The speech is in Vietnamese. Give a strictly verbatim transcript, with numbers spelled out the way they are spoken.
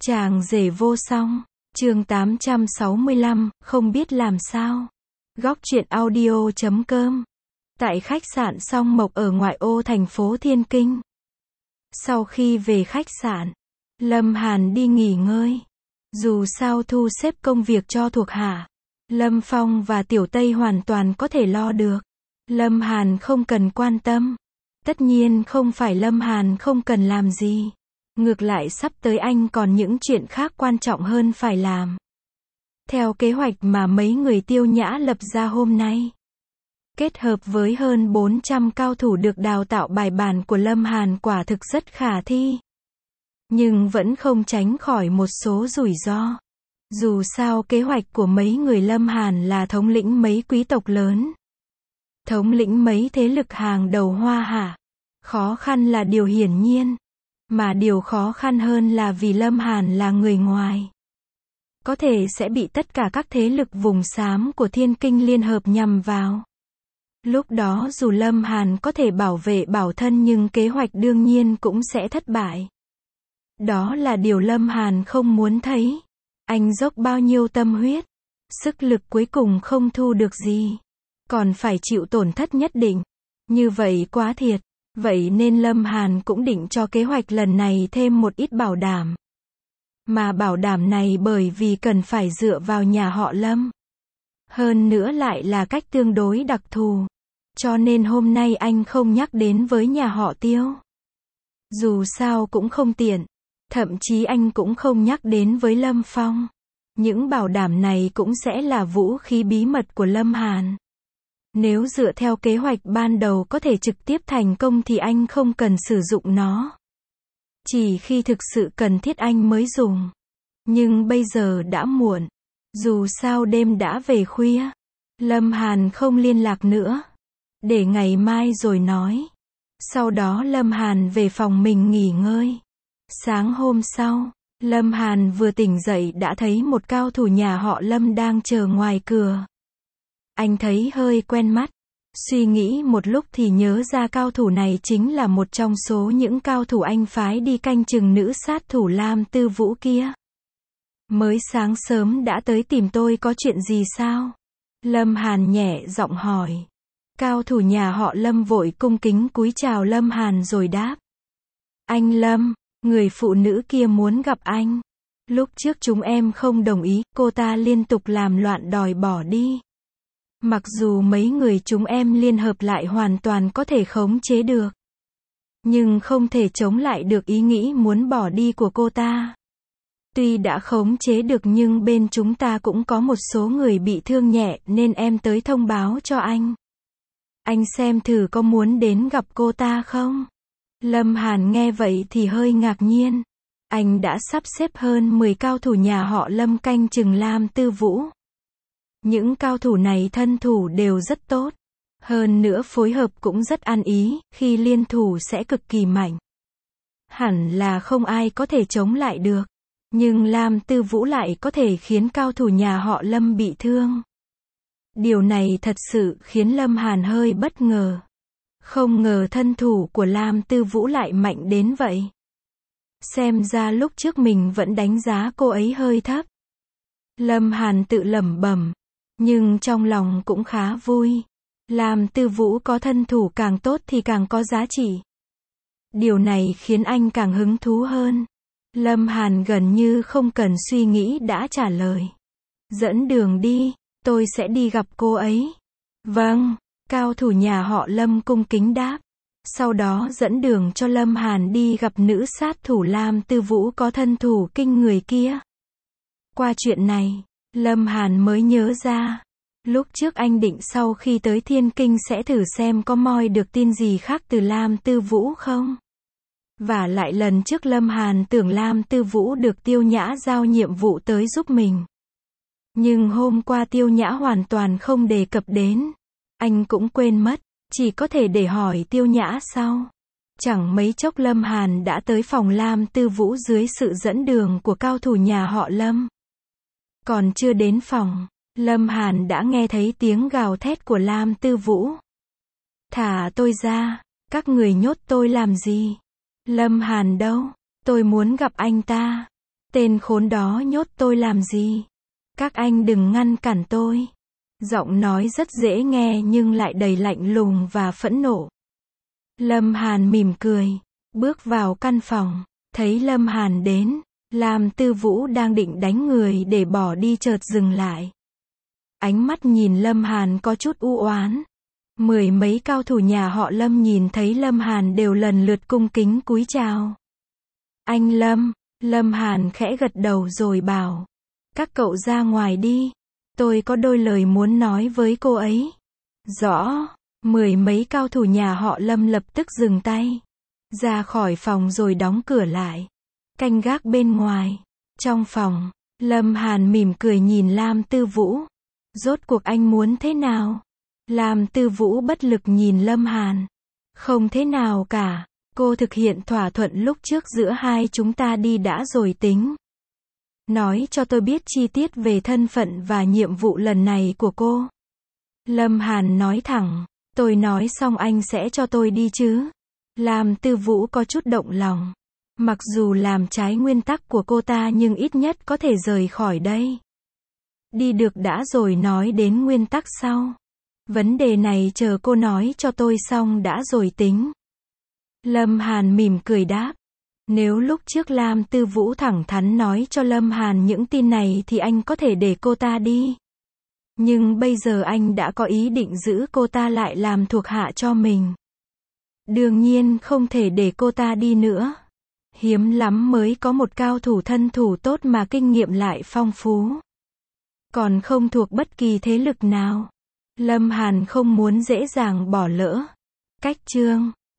Chàng rể vô song, chương tám trăm sáu mươi lăm, không biết làm sao. Góc truyện audio chấm com. Tại khách sạn Song Mộc ở ngoại ô thành phố Thiên Kinh. Sau khi về khách sạn, Lâm Hàn đi nghỉ ngơi. Dù sao thu xếp công việc cho thuộc hạ, Lâm Phong và Tiểu Tây hoàn toàn có thể lo được. Lâm Hàn không cần quan tâm. Tất nhiên không phải Lâm Hàn không cần làm gì. Ngược lại sắp tới anh còn những chuyện khác quan trọng hơn phải làm. Theo kế hoạch mà mấy người Tiêu Nhã lập ra hôm nay, kết hợp với hơn bốn trăm cao thủ được đào tạo bài bản của Lâm Hàn quả thực rất khả thi. Nhưng vẫn không tránh khỏi một số rủi ro. Dù sao kế hoạch của mấy người Lâm Hàn là thống lĩnh mấy quý tộc lớn, thống lĩnh mấy thế lực hàng đầu Hoa Hạ. Khó khăn là điều hiển nhiên. Mà điều khó khăn hơn là vì Lâm Hàn là người ngoài, có thể sẽ bị tất cả các thế lực vùng xám của Thiên Kinh liên hợp nhằm vào. Lúc đó dù Lâm Hàn có thể bảo vệ bảo thân nhưng kế hoạch đương nhiên cũng sẽ thất bại. Đó là điều Lâm Hàn không muốn thấy. Anh dốc bao nhiêu tâm huyết, sức lực cuối cùng không thu được gì, còn phải chịu tổn thất nhất định. Như vậy quá thiệt. Vậy nên Lâm Hàn cũng định cho kế hoạch lần này thêm một ít bảo đảm. Mà bảo đảm này bởi vì cần phải dựa vào nhà họ Lâm. Hơn nữa lại là cách tương đối đặc thù. Cho nên hôm nay anh không nhắc đến với nhà họ Tiêu. Dù sao cũng không tiện. Thậm chí anh cũng không nhắc đến với Lâm Phong. Những bảo đảm này cũng sẽ là vũ khí bí mật của Lâm Hàn. Nếu dựa theo kế hoạch ban đầu có thể trực tiếp thành công thì anh không cần sử dụng nó. Chỉ khi thực sự cần thiết anh mới dùng. Nhưng bây giờ đã muộn. Dù sao đêm đã về khuya. Lâm Hàn không liên lạc nữa. Để ngày mai rồi nói. Sau đó Lâm Hàn về phòng mình nghỉ ngơi. Sáng hôm sau, Lâm Hàn vừa tỉnh dậy đã thấy một cao thủ nhà họ Lâm đang chờ ngoài cửa. Anh thấy hơi quen mắt. Suy nghĩ một lúc thì nhớ ra cao thủ này chính là một trong số những cao thủ anh phái đi canh chừng nữ sát thủ Lam Tư Vũ kia. Mới sáng sớm đã tới tìm tôi có chuyện gì sao? Lâm Hàn nhẹ giọng hỏi. Cao thủ nhà họ Lâm vội cung kính cúi chào Lâm Hàn rồi đáp. Anh Lâm, người phụ nữ kia muốn gặp anh. Lúc trước chúng em không đồng ý, cô ta liên tục làm loạn đòi bỏ đi. Mặc dù mấy người chúng em liên hợp lại hoàn toàn có thể khống chế được, nhưng không thể chống lại được ý nghĩ muốn bỏ đi của cô ta. Tuy đã khống chế được nhưng bên chúng ta cũng có một số người bị thương nhẹ nên em tới thông báo cho anh. Anh xem thử có muốn đến gặp cô ta không? Lâm Hàn nghe vậy thì hơi ngạc nhiên. Anh đã sắp xếp hơn mười cao thủ nhà họ Lâm canh chừng Lam Tư Vũ. Những cao thủ này thân thủ đều rất tốt. Hơn nữa phối hợp cũng rất ăn ý, khi liên thủ sẽ cực kỳ mạnh. Hẳn là không ai có thể chống lại được. Nhưng Lam Tư Vũ lại có thể khiến cao thủ nhà họ Lâm bị thương. Điều này thật sự khiến Lâm Hàn hơi bất ngờ. Không ngờ thân thủ của Lam Tư Vũ lại mạnh đến vậy. Xem ra lúc trước mình vẫn đánh giá cô ấy hơi thấp. Lâm Hàn tự lẩm bẩm. Nhưng trong lòng cũng khá vui. Lam Tư Vũ có thân thủ càng tốt thì càng có giá trị. Điều này khiến anh càng hứng thú hơn. Lâm Hàn gần như không cần suy nghĩ đã trả lời. Dẫn đường đi, tôi sẽ đi gặp cô ấy. Vâng, cao thủ nhà họ Lâm cung kính đáp. Sau đó dẫn đường cho Lâm Hàn đi gặp nữ sát thủ Lam Tư Vũ có thân thủ kinh người kia. Qua chuyện này, Lâm Hàn mới nhớ ra. Lúc trước anh định sau khi tới Thiên Kinh sẽ thử xem có moi được tin gì khác từ Lam Tư Vũ không. Và lại lần trước Lâm Hàn tưởng Lam Tư Vũ được Tiêu Nhã giao nhiệm vụ tới giúp mình. Nhưng hôm qua Tiêu Nhã hoàn toàn không đề cập đến. Anh cũng quên mất, chỉ có thể để hỏi Tiêu Nhã sau. Chẳng mấy chốc Lâm Hàn đã tới phòng Lam Tư Vũ dưới sự dẫn đường của cao thủ nhà họ Lâm. Còn chưa đến phòng, Lâm Hàn đã nghe thấy tiếng gào thét của Lam Tư Vũ. Thả tôi ra, các người nhốt tôi làm gì? Lâm Hàn đâu? Tôi muốn gặp anh ta. Tên khốn đó nhốt tôi làm gì? Các anh đừng ngăn cản tôi. Giọng nói rất dễ nghe nhưng lại đầy lạnh lùng và phẫn nộ. Lâm Hàn mỉm cười, bước vào căn phòng, thấy Lâm Hàn đến, Lam Tư Vũ đang định đánh người để bỏ đi chợt dừng lại. Ánh mắt nhìn Lâm Hàn có chút u oán. Mười mấy cao thủ nhà họ Lâm nhìn thấy Lâm Hàn đều lần lượt cung kính cúi chào. Anh Lâm, Lâm Hàn khẽ gật đầu rồi bảo. Các cậu ra ngoài đi. Tôi có đôi lời muốn nói với cô ấy. Rõ. Mười mấy cao thủ nhà họ Lâm lập tức dừng tay. Ra khỏi phòng rồi đóng cửa lại. Canh gác bên ngoài. Trong phòng, Lâm Hàn mỉm cười nhìn Lam Tư Vũ. Rốt cuộc anh muốn thế nào? Lam Tư Vũ bất lực nhìn Lâm Hàn. Không thế nào cả. Cô thực hiện thỏa thuận lúc trước giữa hai chúng ta đi đã rồi tính. Nói cho tôi biết chi tiết về thân phận và nhiệm vụ lần này của cô. Lâm Hàn nói thẳng. Tôi nói xong anh sẽ cho tôi đi chứ? Lam Tư Vũ có chút động lòng. Mặc dù làm trái nguyên tắc của cô ta nhưng ít nhất có thể rời khỏi đây. Đi được đã rồi nói đến nguyên tắc sau. Vấn đề này chờ cô nói cho tôi xong đã rồi tính. Lâm Hàn mỉm cười đáp. Nếu lúc trước Lam Tư Vũ thẳng thắn nói cho Lâm Hàn những tin này thì anh có thể để cô ta đi. Nhưng bây giờ anh đã có ý định giữ cô ta lại làm thuộc hạ cho mình. Đương nhiên không thể để cô ta đi nữa. Hiếm lắm mới có một cao thủ thân thủ tốt mà kinh nghiệm lại phong phú. Còn không thuộc bất kỳ thế lực nào. Lâm Hàn không muốn dễ dàng bỏ lỡ. Cách chương